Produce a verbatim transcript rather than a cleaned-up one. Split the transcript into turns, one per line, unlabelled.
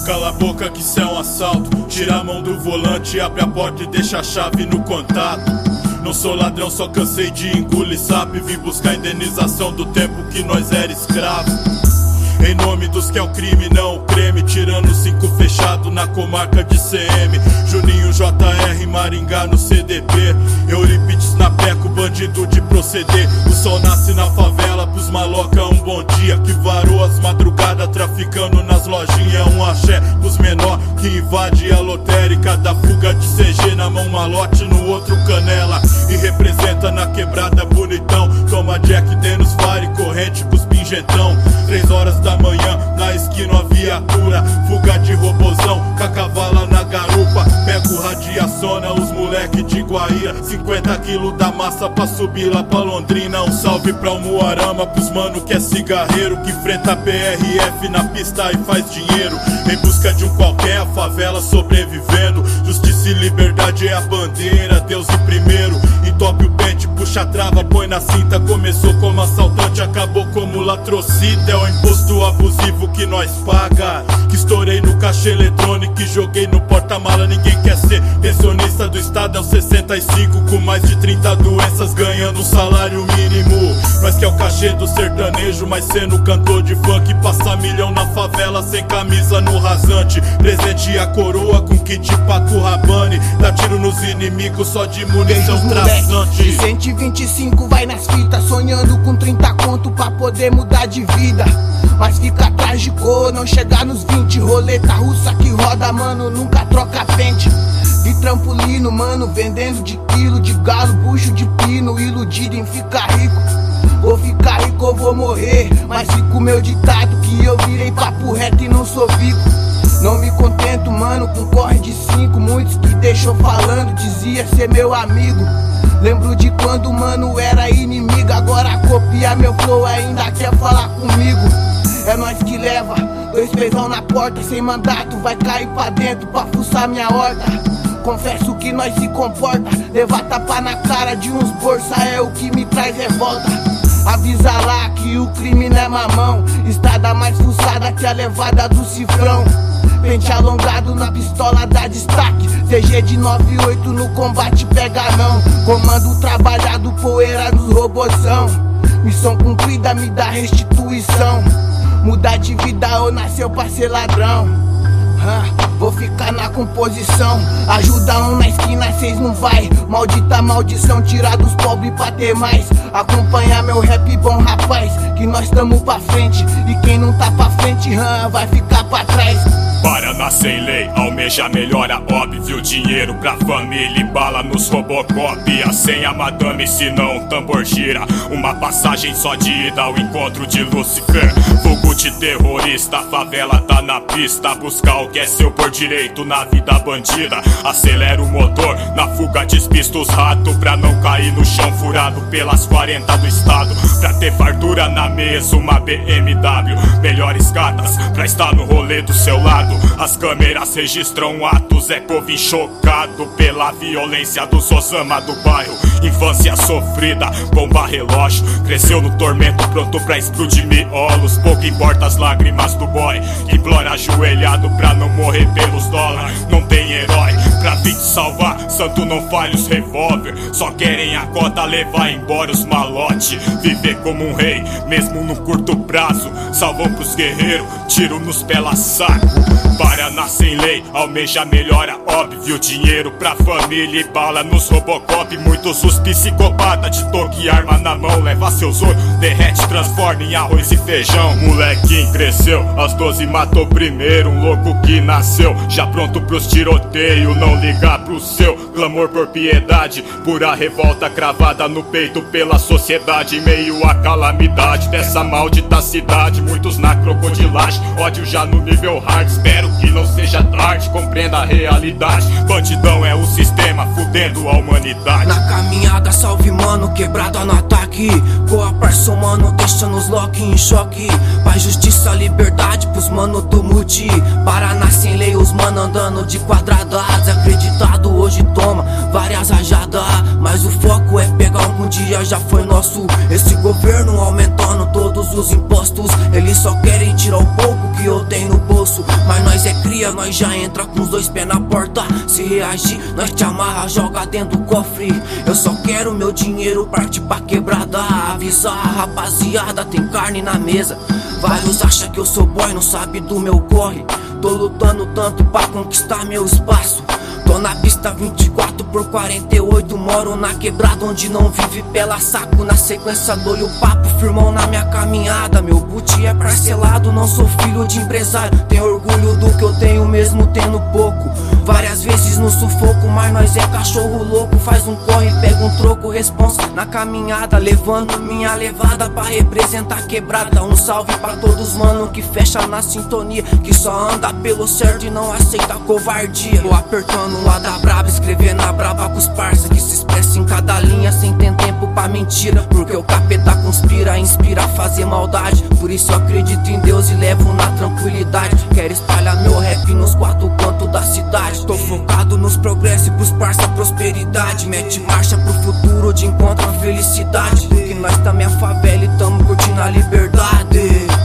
Cala a boca que isso é um assalto. Tira a mão do volante, abre a porta e deixa a chave no contato. Não sou ladrão, só cansei de engolir sapo e vim buscar indenização do tempo que nós era escravo. Em nome dos que é o crime, não o creme. Tirando cinco fechado na comarca de C M. Juninho, J R, Maringá no C D P. Euripides na peca, o bandido de proceder. O sol nasce na favela, pros maloca um bom dia. Que varou as madrugadas traficando nas lojinhas. Um axé pros menor que invade a lotérica. Da fuga de C G na mão malote, no outro canela. E representa na quebrada bonitão. Toma Jack Dennis, Fire, corrente pros pingentão. Três horas da manhã, na esquina a viatura. Fuga de robozão, com a cavala na garupa. Pego radiaciona os moleque de Guaíra. Cinquenta quilos da massa pra subir lá pra Londrina. Um salve pra Umuarama, pros mano que é cigarreiro. Que enfrenta P R F na pista e faz dinheiro. Em busca de um qualquer, a favela sobrevivendo. Justiça e liberdade é a bandeira, Deus em primeiro. Entope o pente, puxa a trava, põe na cinta. Começou como assaltante, acabou como latrocida. É o imposto abusivo que nós paga. Que estourei no caixa eletrônico e joguei no porta-mala. Ninguém quer ser pensionista do estado, é um sessenta e cinco com mais de trinta doenças, ganhando um salário mínimo. Nós que é o cachê do sertanejo, mas sendo cantor de funk. Passa milhão na favela sem camisa no rasante. Presente a coroa com kit Paco Rabanne. Dá tiro nos inimigos só de munição traçante.
De cento e vinte e cinco vai nas fitas, sonhando com trinta conto pra poder mudar de vida. Mas fica atrás de cor, não chegar nos vinte. Roleta russa que roda, mano, nunca troca pente. De trampolino, mano, vendendo de quilo de galo, bucho de pino, iludido em ficar rico. Vou ficar rico ou vou morrer, mas fico meu ditado que eu virei papo reto e não sou vico. Não me contento, mano, com corre de cinco. Muitos que deixou falando, dizia ser meu amigo. Lembro de quando, mano, era inimigo. Agora copia meu flow, ainda quer falar comigo. É nós que leva, dois pesão na porta. Sem mandato, vai cair pra dentro pra fuçar minha horta. Confesso que nós se comporta. Levar tapa na cara de uns bolsa é o que me traz revolta. Avisa lá que o crime não é mamão. Estrada mais fuçada que a levada do cifrão. Pente alongado na pistola dá destaque. C G de noventa e oito no combate pega não. Comando trabalhado, poeira nos robozão. Missão cumprida me dá restituição. Mudar de vida ou nasceu pra ser ladrão. ah, Vou ficar na composição. Ajuda um na esquina, cês não vai. Maldita maldição, tirar dos pobres pra ter mais. Acompanhar meu rap bom, rapaz, que nós tamo pra frente. E quem não tá pra frente, ah, vai ficar pra trás.
Paraná sem lei, almeja melhora, óbvio. Dinheiro pra família e bala nos Robocop. A senha madame, se não o tambor gira. Uma passagem só de ida ao encontro de Lucifer. Fogo de terrorista, a favela tá na pista. Buscar o que é seu por direito na vida bandida. Acelera o motor, na fuga despista os ratos. Pra não cair no chão furado pelas quarenta do estado. Pra ter fartura na mesa, uma B M W. Melhores cartas pra estar no rolê do seu lado. As câmeras registram atos, é povo chocado pela violência dos Osama do bairro. Infância sofrida, bomba relógio. Cresceu no tormento, pronto pra explodir miolos. Pouco importa as lágrimas do boy que implora ajoelhado pra não morrer pelos dólares. Não tem herói pra vir te salvar, santo não falha os revólver. Só querem a cota, levar embora os malote. Viver como um rei, mesmo no curto prazo. Salvou pros guerreiros, tiro nos pela saco. Paraná sem lei, almeja melhora, óbvio. Dinheiro pra família e bala nos Robocop. Muitos os psicopatas de toque e arma na mão. Leva seus olhos, derrete, transforma em arroz e feijão. Molequinho cresceu, aos doze matou primeiro. Um louco que nasceu, já pronto pros tiroteio. Não ligar pro seu clamor por piedade. Pura revolta cravada no peito pela sociedade. Em meio à calamidade dessa maldita cidade. Muitos na crocodilagem, ódio já no nível hard. Espero que não seja tarde, compreenda a realidade. Bandidão é o sistema, fudendo a humanidade.
Na caminhada, salve mano, quebrada no ataque. Boa parça, mano, deixando os lock em choque. Paz, justiça, liberdade pros mano do multi. Paraná sem lei, os mano andando de quadradas. Acreditado
hoje toma várias rajadas, mas o foco é pegar um dia já foi nosso. Esse governo aumentando todos os impostos, eles só querem tirar o pouco que eu tenho no bolso. Mas nós é cria, nós já entra com os dois pés na porta. Se reagir, nós te amarra, joga dentro do cofre. Eu só quero meu dinheiro, parte pra quebrada. Avisa a rapaziada, tem carne na mesa. Vários acham que eu sou boy, não sabe do meu corre. Tô lutando tanto pra conquistar meu espaço. Tô na pista vinte e quatro por quarenta e oito. Moro na quebrada onde não vive pela saco. Na sequência dou-lhe o papo, firmão na minha caminhada. Meu boot é parcelado, não sou filho de empresário. Tenho orgulho do que eu tenho mesmo tendo pouco. Várias vezes no sufoco, mas nós é cachorro louco. Faz um corre, pega um troco, responsa na caminhada. Levando minha levada pra representar quebrada. Um salve pra todos mano que fecha na sintonia, que só anda pelo certo e não aceita covardia. Tô apertando um A da braba, escrevendo a braba com os parça, que se expressa em cada linha sem ter tempo pra mentira. Porque o capeta conspira, inspira a fazer maldade. Por isso eu acredito em Deus e levo na tranquilidade. Quero espalhar meu rap nos quatro cantos da cidade. Tô focado nos progressos e pros parça prosperidade. Mete marcha pro futuro de encontro a felicidade. Porque nós também é favela e tamo curtindo a liberdade.